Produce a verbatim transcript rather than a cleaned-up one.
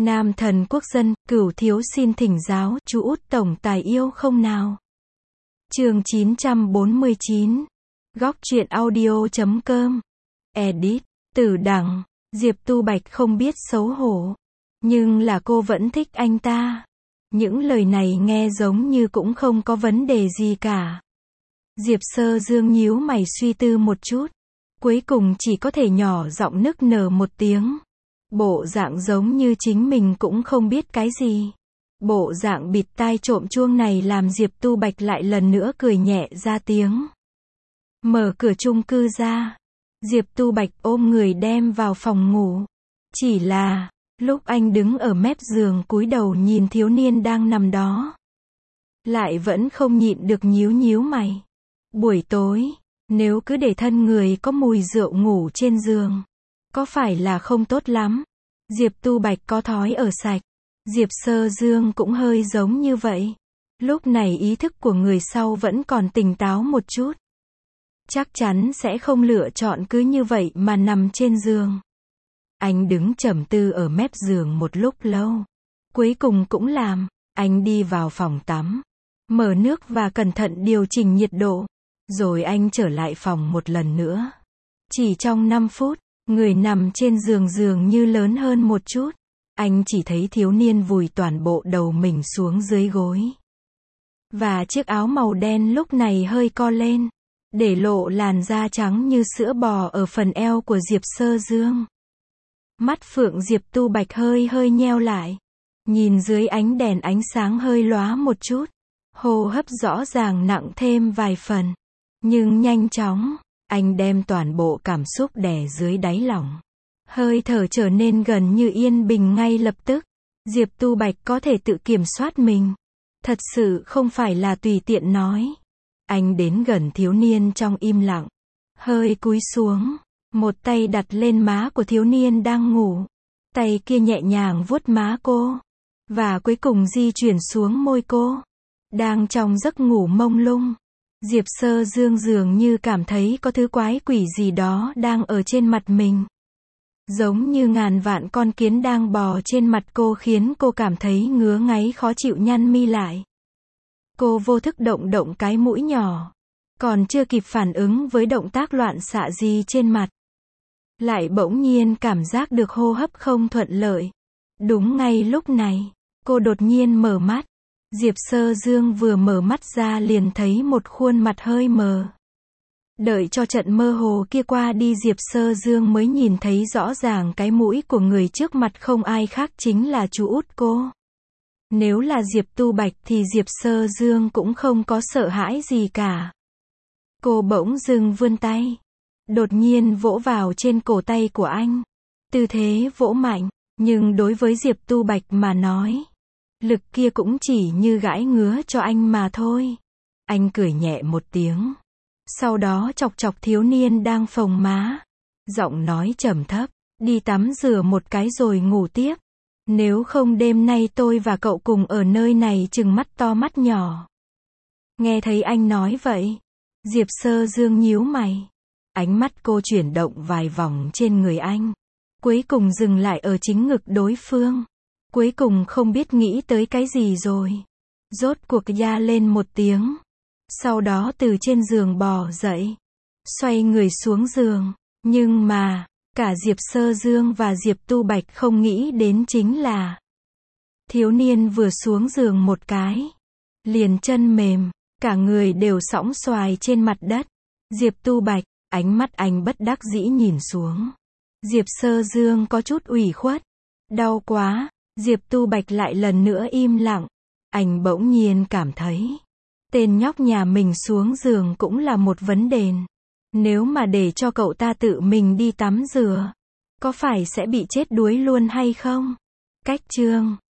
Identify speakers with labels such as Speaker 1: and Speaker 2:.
Speaker 1: Nam thần quốc dân, cửu thiếu xin thỉnh giáo, chú út tổng tài yêu không nào? Chương chín trăm bốn mươi chín. Góc truyện audio chấm com. Edit. Tử Đằng. Diệp Tu Bạch không biết xấu hổ. Nhưng là cô vẫn thích anh ta. Những lời này nghe giống như cũng không có vấn đề gì cả. Diệp Sơ Dương nhíu mày suy tư một chút. Cuối cùng chỉ có thể nhỏ giọng nức nở một tiếng. Bộ dạng giống như chính mình cũng không biết cái gì. Bộ dạng bịt tai trộm chuông này làm Diệp Tu Bạch lại lần nữa cười nhẹ ra tiếng. Mở cửa chung cư ra. Diệp Tu Bạch ôm người đem vào phòng ngủ. Chỉ là, lúc anh đứng ở mép giường cúi đầu nhìn thiếu niên đang nằm đó, lại vẫn không nhịn được nhíu nhíu mày. Buổi tối, nếu cứ để thân người có mùi rượu ngủ trên giường, có phải là không tốt lắm? Diệp Tu Bạch có thói ở sạch. Diệp Sơ Dương cũng hơi giống như vậy. Lúc này ý thức của người sau vẫn còn tỉnh táo một chút. Chắc chắn sẽ không lựa chọn cứ như vậy mà nằm trên giường. Anh đứng trầm tư ở mép giường một lúc lâu. Cuối cùng cũng làm. Anh đi vào phòng tắm, mở nước và cẩn thận điều chỉnh nhiệt độ. Rồi anh trở lại phòng một lần nữa. Chỉ trong năm phút, người nằm trên giường dường như lớn hơn một chút. Anh chỉ thấy thiếu niên vùi toàn bộ đầu mình xuống dưới gối. Và chiếc áo màu đen lúc này hơi co lên, để lộ làn da trắng như sữa bò ở phần eo của Diệp Sơ Dương. Mắt phượng Diệp Tu Bạch hơi hơi nheo lại. Nhìn dưới ánh đèn ánh sáng hơi lóa một chút. Hô hấp rõ ràng nặng thêm vài phần. Nhưng nhanh chóng, anh đem toàn bộ cảm xúc đè dưới đáy lòng. Hơi thở trở nên gần như yên bình ngay lập tức. Diệp Tu Bạch có thể tự kiểm soát mình. Thật sự không phải là tùy tiện nói. Anh đến gần thiếu niên trong im lặng. Hơi cúi xuống. Một tay đặt lên má của thiếu niên đang ngủ. Tay kia nhẹ nhàng vuốt má cô. Và cuối cùng di chuyển xuống môi cô. Đang trong giấc ngủ mông lung. Diệp Sơ Dương dường như cảm thấy có thứ quái quỷ gì đó đang ở trên mặt mình. Giống như ngàn vạn con kiến đang bò trên mặt cô khiến cô cảm thấy ngứa ngáy khó chịu nhăn mi lại. Cô vô thức động động cái mũi nhỏ. Còn chưa kịp phản ứng với động tác loạn xạ gì trên mặt. Lại bỗng nhiên cảm giác được hô hấp không thuận lợi. Đúng ngay lúc này, cô đột nhiên mở mắt. Diệp Sơ Dương vừa mở mắt ra liền thấy một khuôn mặt hơi mờ. Đợi cho trận mơ hồ kia qua đi Diệp Sơ Dương mới nhìn thấy rõ ràng cái mũi của người trước mặt không ai khác chính là chú út cô. Nếu là Diệp Tu Bạch thì Diệp Sơ Dương cũng không có sợ hãi gì cả. Cô bỗng dưng vươn tay. Đột nhiên vỗ vào trên cổ tay của anh. Tư thế vỗ mạnh, nhưng đối với Diệp Tu Bạch mà nói, lực kia cũng chỉ như gãi ngứa cho anh mà thôi. Anh cười nhẹ một tiếng. Sau đó chọc chọc thiếu niên đang phồng má. Giọng nói trầm thấp, đi tắm rửa một cái rồi ngủ tiếp. Nếu không đêm nay tôi và cậu cùng ở nơi này trừng mắt to mắt nhỏ. Nghe thấy anh nói vậy, Diệp Sơ Dương nhíu mày. Ánh mắt cô chuyển động vài vòng trên người anh. Cuối cùng dừng lại ở chính ngực đối phương. Cuối cùng không biết nghĩ tới cái gì rồi. Rốt cuộc ya lên một tiếng. Sau đó từ trên giường bò dậy. Xoay người xuống giường. Nhưng mà, cả Diệp Sơ Dương và Diệp Tu Bạch không nghĩ đến chính là thiếu niên vừa xuống giường một cái. Liền chân mềm, cả người đều sõng xoài trên mặt đất. Diệp Tu Bạch, ánh mắt anh bất đắc dĩ nhìn xuống. Diệp Sơ Dương có chút ủy khuất. Đau quá. Diệp Tu Bạch lại lần nữa im lặng. Anh bỗng nhiên cảm thấy tên nhóc nhà mình xuống giường cũng là một vấn đề. Nếu mà để cho cậu ta tự mình đi tắm rửa, có phải sẽ bị chết đuối luôn hay không? Cách chương